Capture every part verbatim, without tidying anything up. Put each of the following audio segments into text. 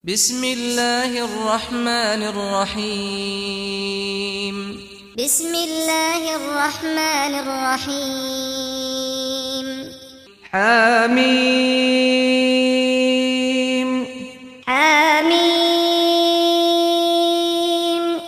بسم الله الرحمن الرحيم بسم الله الرحمن الرحيم حميم حميم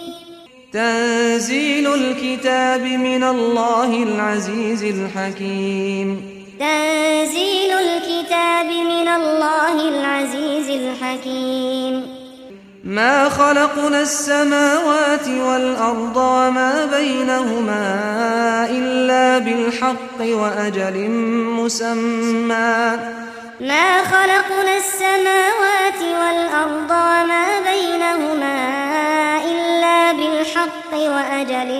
تنزيل الكتاب من الله العزيز الحكيم تنزيل الكتاب من الله العزيز الحكيم ما خلقنا السماوات والأرض وما بينهما إلا بالحق وأجل مسمى ما خلقنا السماوات والأرض وما بينهما إلا بالحق وأجل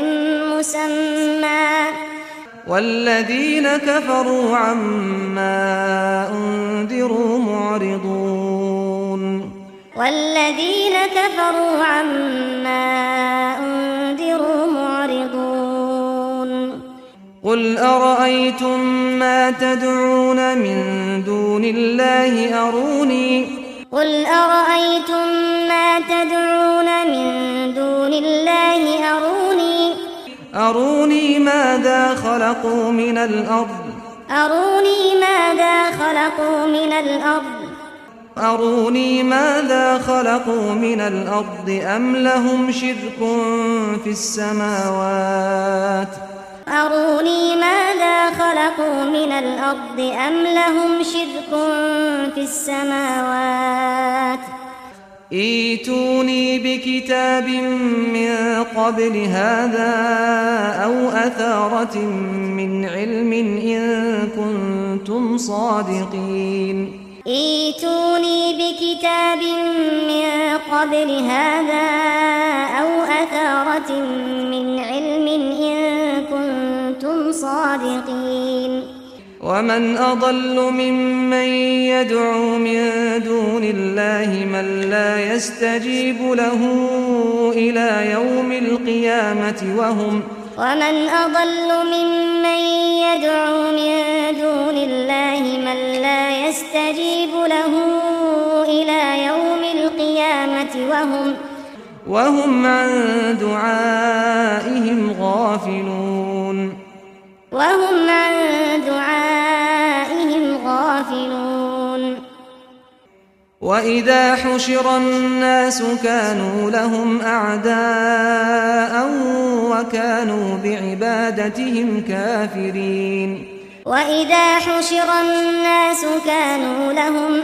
مسمى والذين كفروا عما أنذروا معرضون والذين كفروا عما أنذروا معرضون قل أرأيتم ما تدعون من دون الله أروني قل أرأيتم ما تدعون من دون الله أروني أروني ماذا خلقوا من الأرض أروني ماذا خلقوا من الأرض أروني ماذا خلقوا من الأرض أم لهم شرك في السماوات أروني ماذا خلقوا من الأرض أم لهم شرك في السماوات ائتوني بكتاب من قبل هذا أو أثارة من علم إن كنتم صادقين ائتوني بكتاب من قبل هذا أو أثارة من علم إن كنتم صادقين ومن أضل ممن يدعو من دون الله من لا يستجيب له إلى يوم القيامة وهم ومن أضل ممن يدعو من دون الله من لا يستجيب له إلى يوم القيامة وهم وهم عن دعائهم غافلون وهم عن دعائهم غافلون وإذا حشر الناس كانوا لهم أعداء وكانوا بعبادتهم كافرين وإذا حشر الناس كانوا لهم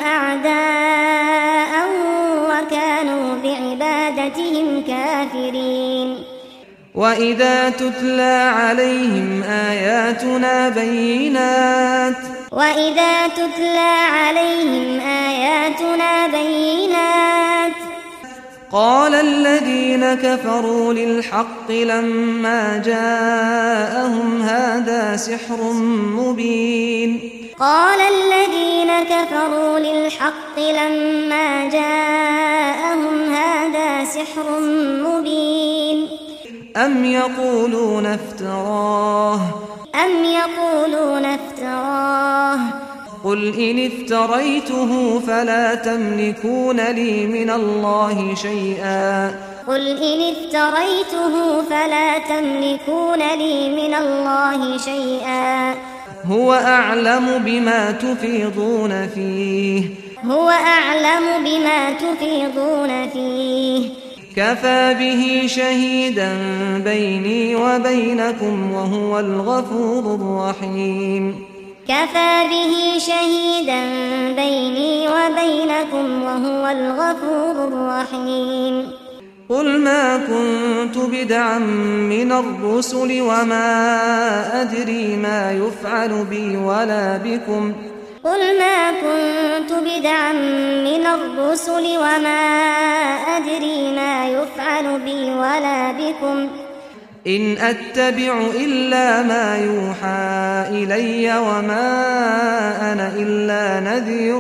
أعداء وكانوا بعبادتهم كافرين وإذا تتلى عليهم آياتنا بينات وإذا تتلى عليهم آياتنا بينات قال الذين كفروا للحق لما جاءهم هذا سحر مبين قال الذين كفروا للحق لما جاءهم هذا سحر مبين أم يقولون افتراه أم يقولون افتراه قل إن افتريته فلا تملكون لي من الله شيئا قل إن افتريته فلا تملكون لي من الله شيئا هو أعلم بما تفيضون فيه هو أعلم بما تفيضون فيه كفى به شهيدا بيني وبينكم وهو الغفور الرحيم كفى به شهيدا بيني وبينكم وهو الغفور الرحيم قل ما كنت بدعا من الرسل وما أدري ما يفعل بي ولا بكم قل ما كنت بدعا من الرسل وما أدري ما يفعل بي ولا بكم إن أتبع إلا ما يوحى إلي وما أنا إلا نذير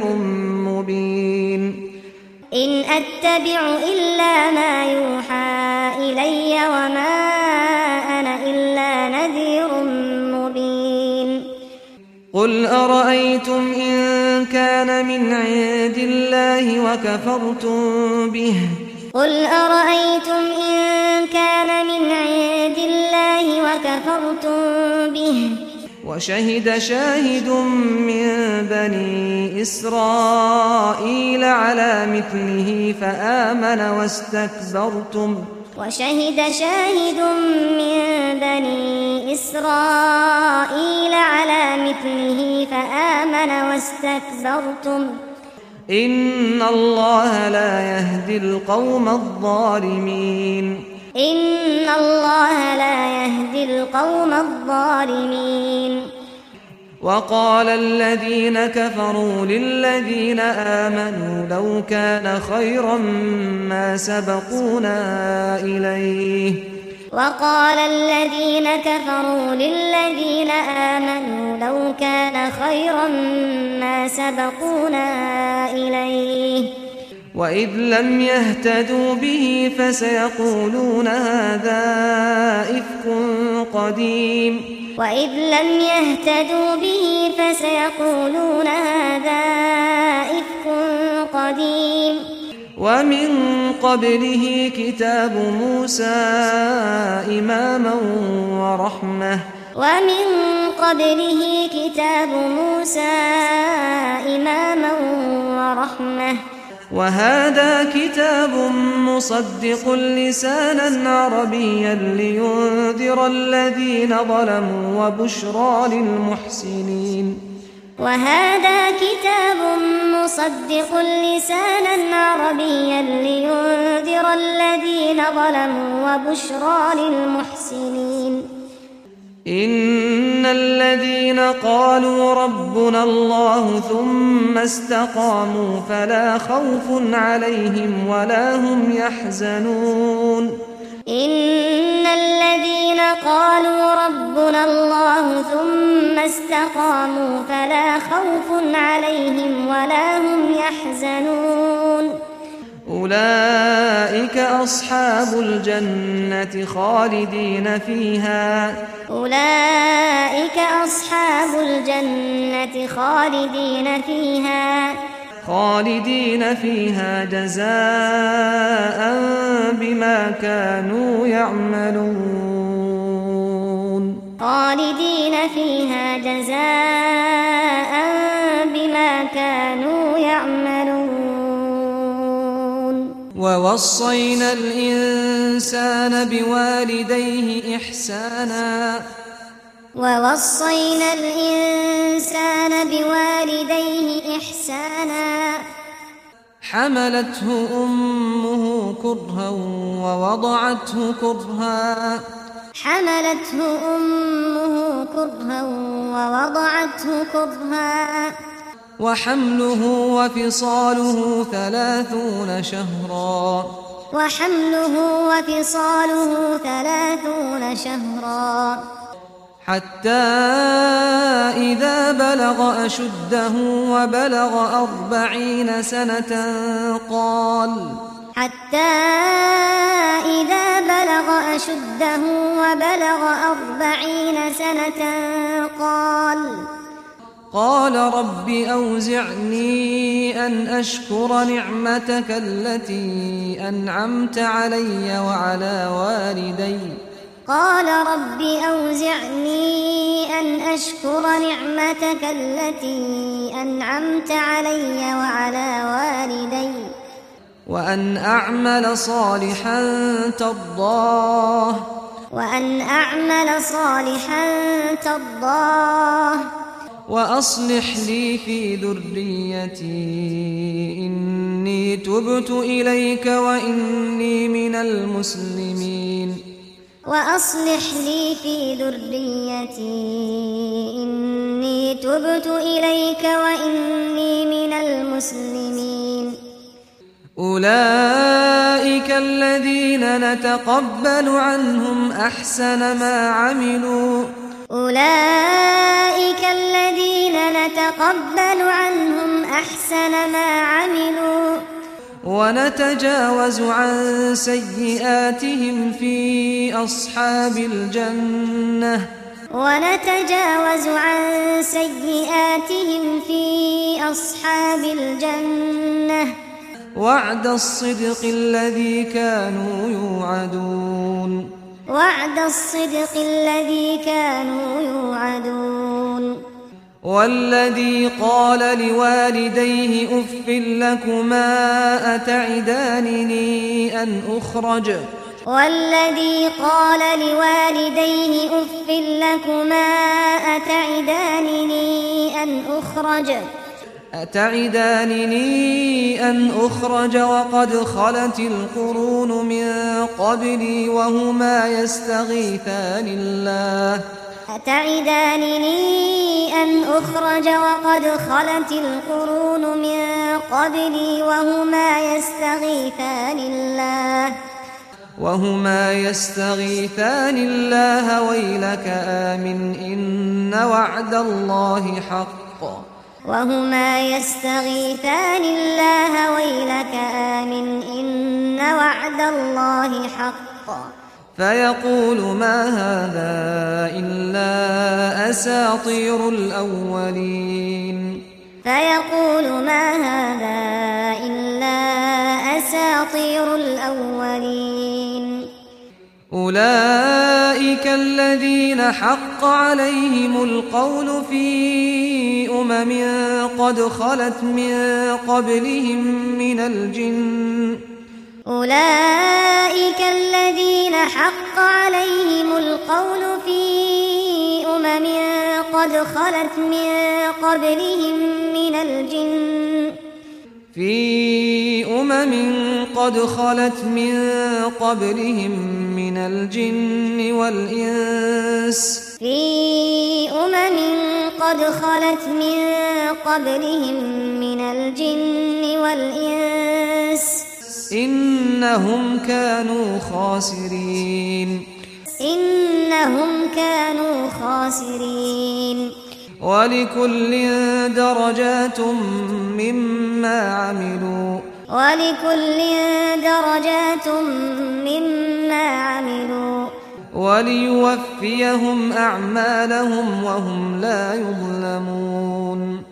مبين إن أتبع إلا ما يوحى إلي وما أنا إلا نذير مبين قل أرأيتم إن كان كان من عند الله وكفرتم به قل أرأيتم إن كان من عند الله وكفرتم به وشهد شاهد من بني إسرائيل على مثله فآمن واستكبرتم وشهد شاهد من بني إسرائيل على مثله فآمن واستكبرتم إن الله لا يهدي القوم الظالمين إن الله لا يهدي القوم الظالمين وقال الذين كفروا للذين آمنوا لو كان خيرا ما سبقونا إليه وقال الذين كفروا للذين آمنوا لو كان خيرا ما سبقونا إليه وإذ لم يهتدوا به فسيقولون هذا إفك قديم وإذ لم يهتدوا به فسيقولون هذا إفك قديم ومن قبله كتاب موسى إماما ورحمة ومن قبله كتاب موسى إماما ورحمة وهذا كتاب مصدق لسانا عربيا لينذر الذين ظلموا وبشرى للمحسنين وهذا كتاب مصدق لسانا عربيا لينذر الذين ظلموا وبشرى للمحسنين إن الذين قالوا ربنا الله ثم استقاموا فلا خوف عليهم ولا هم يحزنون إن الذين قالوا ربنا الله ثم استقاموا فلا خوف عليهم ولا هم يحزنون أولئك أصحاب الجنة خالدين فيها أولئك أصحاب الجنة خالدين فيها خالدين فيها جزاء بما كانوا يعملون خالدين فيها جزاء بما كانوا يعملون ووصينا الإنسان بوالديه إحسانا ووصينا الإنسان بوالديه إحسانا حملته أمه كرها ووضعته كرها حملته أمه كرها ووضعته كرها وحمله وفصاله ثلاثون شهرا وحمله وفصاله ثلاثون شهرا حتى إذا بلغ أشده وبلغ أربعين سنة قال حتى إذا بلغ أشده وبلغ أربعين سنة قال قال رب أوزعني أن أشكر نعمتك التي أنعمت علي وعلى والدي قال رب أوزعني أن أشكر نعمتك التي أنعمت علي وعلى والدي وأن أعمل صالحا ترضاه وأن أعمل صالحا ترضاه وأصلح لي في ذريتي إني تبت إليك وإني من المسلمين وأصلح لي في ذريتي إني تبت إليك وإني من المسلمين أولئك الذين نتقبل عنهم أحسن ما عملوا أولئك الذين نتقبل عنهم أحسن ما عملوا ونتجاوز عن سيئاتهم في أصحاب الجنة ونتجاوز عن سيئاتهم في أصحاب الجنة وعد الصدق الذي كانوا يوعدون وعد الصدق الذي كانوا يوعدون والذي قال لوالديه أف لكما أتعدانني أن أخرج والذي قال لوالديه أف لكما أتعدانني أن أخرج أتعدانني أن أخرج وقد خلت القرون من قبلي وهما يستغيثان الله أتعدانني أن أخرج وقد خلت القرون من قبلي وهما يستغيثان الله وهما يستغيثان الله ويلك آمن إن وعد الله حق وهما يستغيثان الله ويلك آمن إن وعد الله حق فيقول ما هذا إلا أساطير الأولين فيقول ما هذا إلا أساطير الأولين أولئك الذين حق عليهم القول في أمم قد خلت من قبلهم من الجن أولئك الذين حق عليهم القول في أمم قد خلت من قبلهم من الجن في أمم قد خلت من قبلهم من الجن والإنس في أمم قد خلت من قبلهم من الجن والإنس إنهم كانوا خاسرين إنهم كانوا خاسرين ولكل درجات مما عملوا ولكل درجات مما عملوا وليوفيهم أعمالهم وهم لا يظلمون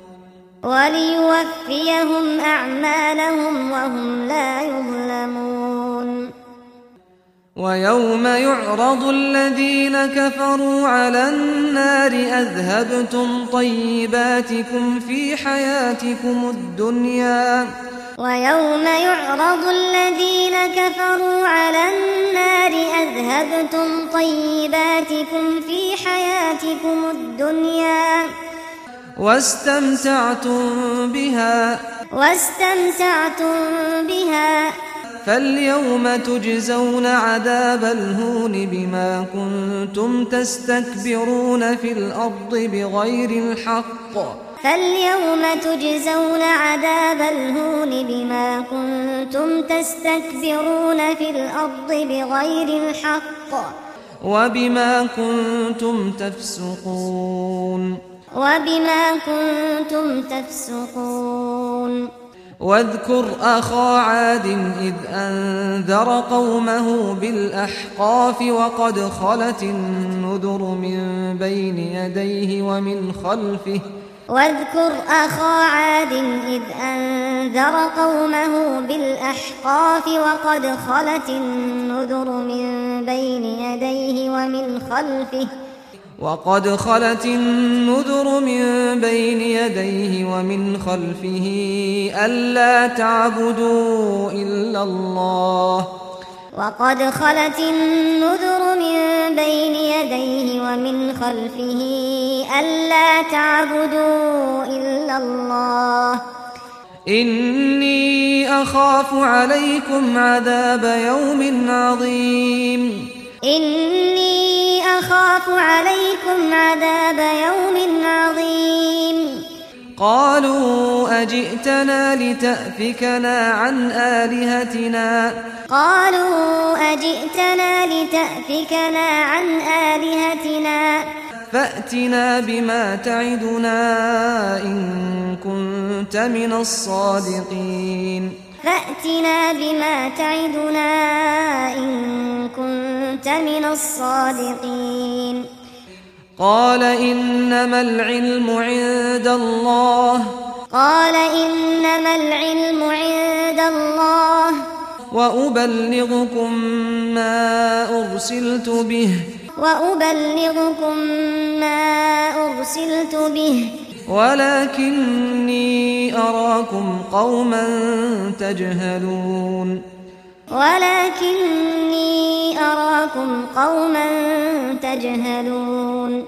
وليوفيهم أعمالهم وهم لا يظلمون ويوم يعرض الذين كفروا على النار أذهبتم طيباتكم في حياتكم الدنيا ويوم يعرض الذين كفروا على النار أذهبتم طيباتكم في حياتكم الدنيا واستمتعتم بها واستمتعتم بها فاليوم تجزون عذاب الهون بما كنتم تستكبرون في الأرض بغير الحق فاليوم تجزون عذاب الهون بما كنتم تستكبرون في الأرض بغير الحق وبما كنتم تفسقون وبما كنتم تفسقون واذكر أخا عاد إذ أنذر قومه بالأحقاف وقد خلت النذر من بين يديه ومن خلفه واذكر أخا عاد إذ أنذر قومه بالأحقاف وقد خلت النذر من بين يديه ومن خلفه وقد خلت النذر من بين يديه ومن خلفه ألا تعبدوا إلا الله وقد خلت النذر من بين يديه ومن خلفه ألا تعبدوا إلا الله إني أخاف عليكم عذاب يوم عظيم إني أخاف عليكم عذاب يوم عظيم قالوا أجئتنا لتأفكنا عن آلهتنا قالوا أجئتنا لتأفكنا عن آلهتنا فأتنا بما تعدنا إن كنت من الصادقين فأتنا بما تعدنا إن كنت من الصادقين قال إنما العلم عند الله قال إنما العلم عند الله وأبلغكم ما أرسلت به وأبلغكم ما أرسلت به ولكني أراكم قوما تجهلون ولكني أراكم قوما تجهلون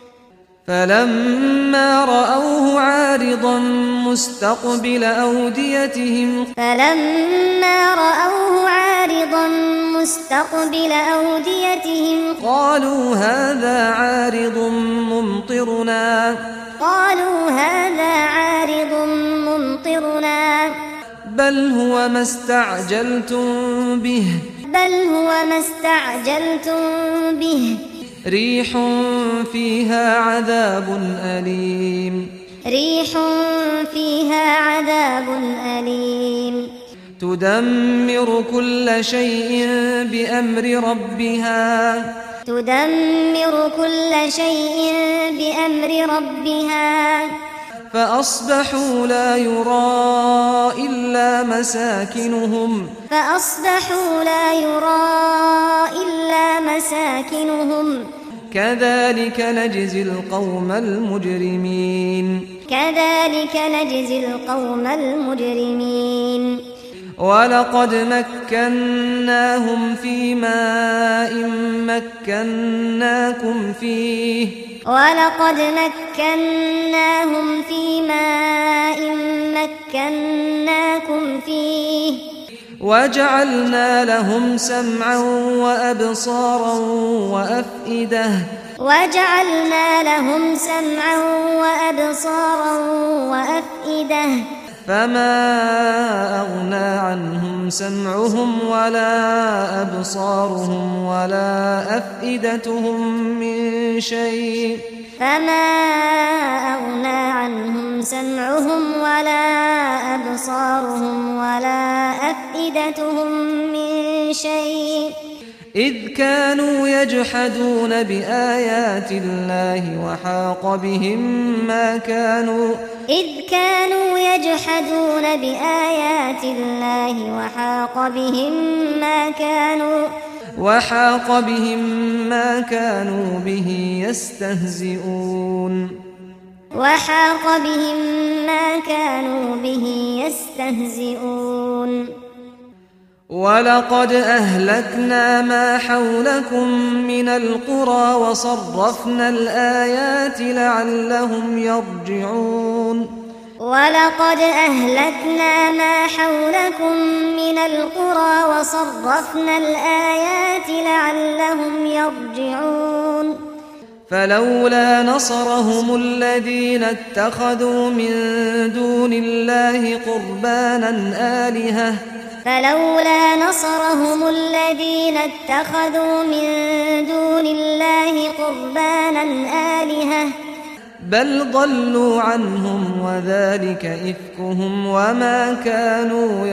فلما رأوه عارضا مستقبل أوديتهم فلما رأوه عارضا مستقبل أوديتهم قالوا هذا عارض ممطرنا قالوا هذا عارض ممطرنا بل هو ما استعجلتم به بل هو ما استعجلتم به ريح فيها عذاب أليم ريح فيها عذاب أليم تدمر كل شيء بأمر ربها تدمر كل شيء بأمر ربها فأصبحوا لا يرى إلا مساكنهم فأصبحوا لا يرى إلا مساكنهم كذلك نجزي القوم المجرمين كذلك نجزي القوم المجرمين ولقد مكناهم في ماء مكناكم فيه ولقد مكناهم في ماء مكناكم فيه وجعلنا لهم سمعا وأبصارا وأفئدة وجعلنا لهم سمعا وأبصارا وأفئدة فما أغنى عنهم سمعهم ولا أبصارهم ولا أفئدتهم من شيء فما أغنى عنهم سمعهم ولا أبصارهم ولا أفئدتهم من شيء إذ كانوا يجحدون بآيات الله وحاق بهم ما كانوا إذ كانوا يجحدون بآيات الله وحاق بهم ما كانوا وحاق بهم ما كانوا به يستهزئون وحاق بهم ما كانوا به يستهزئون ولقد أهلكنا ما حولكم من القرى وصرفنا الآيات لعلهم يرجعون ولقد أهلكنا ما حولكم من القرى وصرفنا الآيات لعلهم يرجعون فلولا نصرهم الذين اتخذوا من دون الله قربانا آلهة فلولا نصرهم الذين اتخذوا من دون الله قربانا آلهة بل ضلوا عنهم وذلك إفكهم وما كانوا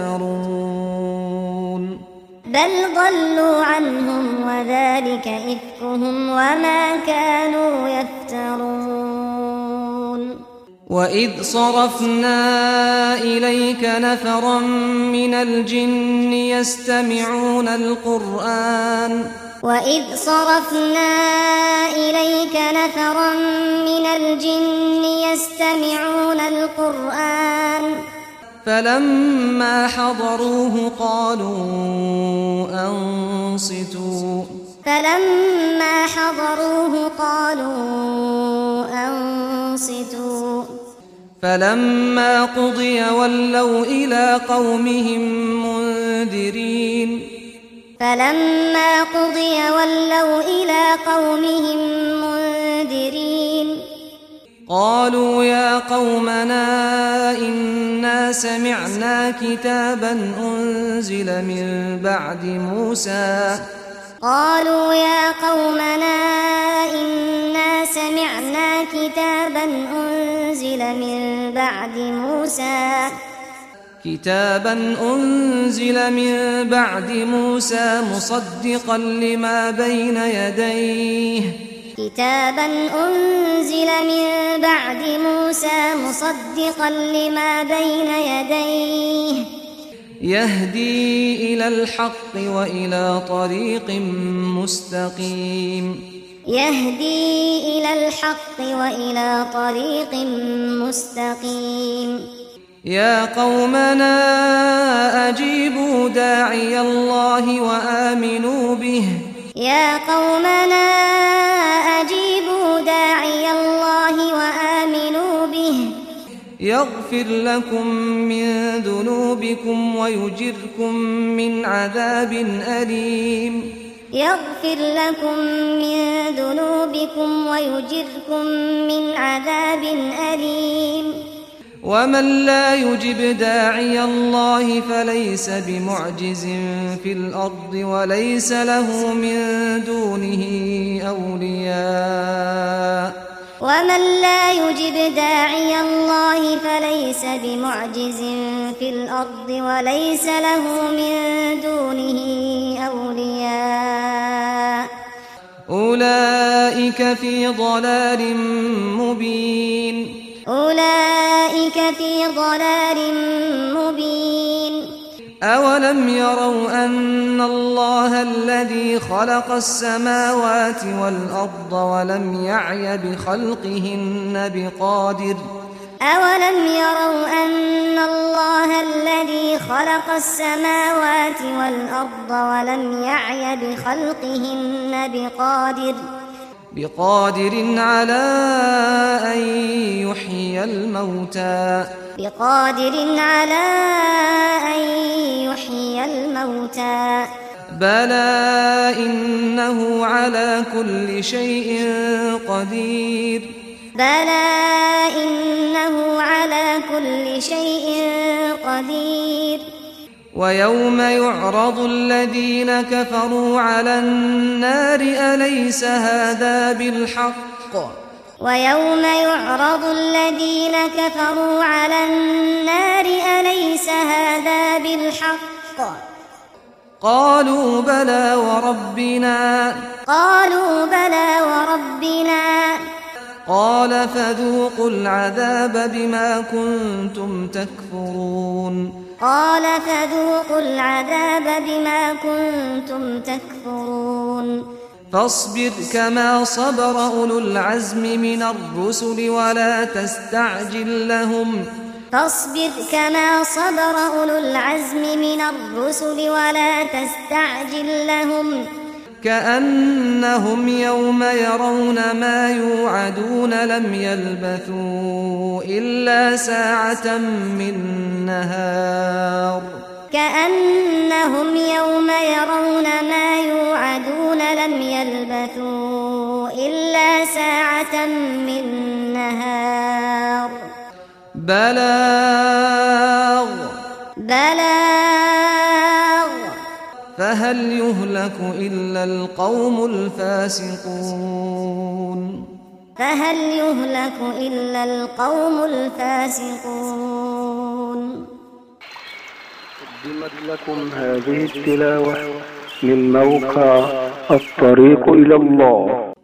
يفترون بل ضلوا عنهم وذلك إفكهم وما كانوا يفترون وإذ صرفنا إليك نفرا من الجن يستمعون القرآن وإذ صرفنا إليك نفرا من الجن يستمعون القرآن فلما حضروه قالوا أنصتوا فلما حضروه قالوا أنصتوا فلما قضي ولوا إلى قومهم منذرين فلما قضي ولوا إلى قومهم منذرين قالوا يا قومنا إنا سمعنا كتابا أنزل من بعد موسى قالوا يا قومنا إنا سمعنا كتابا أنزل من بعد موسى كتابا أنزل من بعد موسى مصدقا لما بين يديه كتابا أنزل من بعد موسى مصدقا لما بين يديه يهدي إلى الحق وإلى طريق مستقيم يهدي إلى الحق وإلى طريق مستقيم يا قومنا أجيبوا داعي الله وآمنوا به يا قومنا أجيبوا داعي الله وآمنوا به يغفر لكم من ذنوبكم ويجركم من عذاب أليم يغفر لكم من ذنوبكم ويجركم من عذاب أليم ومن لا يجب داعي الله فليس بمعجز في الأرض وليس له من دونه أولياء ومن لا يجب داعي الله فليس بمعجز في الأرض وليس له من دونه أولياء أولئك في ضلال مبين أولئك في ضلال مبين أولم يروا أن الله الذي خلق السماوات والأرض ولم يعي بخلقهن بقادر أولم يروا أن الله الذي خلق السماوات والأرض ولم يعي بخلقهن بقادر بقادر على أن يحيي الموتى بقادر على أن يحيي الموتى بلى إنه على كل شيء قدير بلى إنه على كل شيء قدير ويوم يعرض الذين كفروا على النار أليس هذا بالحق ويوم يعرض الذين كفروا على النار أليس هذا بالحق قالوا بلى وربنا قالوا بلى وربنا قال فذوقوا العذاب بما كنتم تكفرون قال فذوقوا العذاب بما كنتم تكفرون فاصبر كما صبر أولو العزم من الرسل ولا تستعجل لهم فاصبر كما صبر أولو العزم من الرسل ولا تستعجل لهم كأنهم يوم يرون ما يوعدون لم يلبثوا إلا ساعة من نهار كأنهم يوم يرون ما يوعدون لم يلبثوا إلا ساعة من نهار بلاغ بلاغ فهل يهلك إلا القوم الفاسقون فهل يهلك إلا القوم الفاسقون قدمت لكم هذه التلاوة من موقع الطريق إلى الله.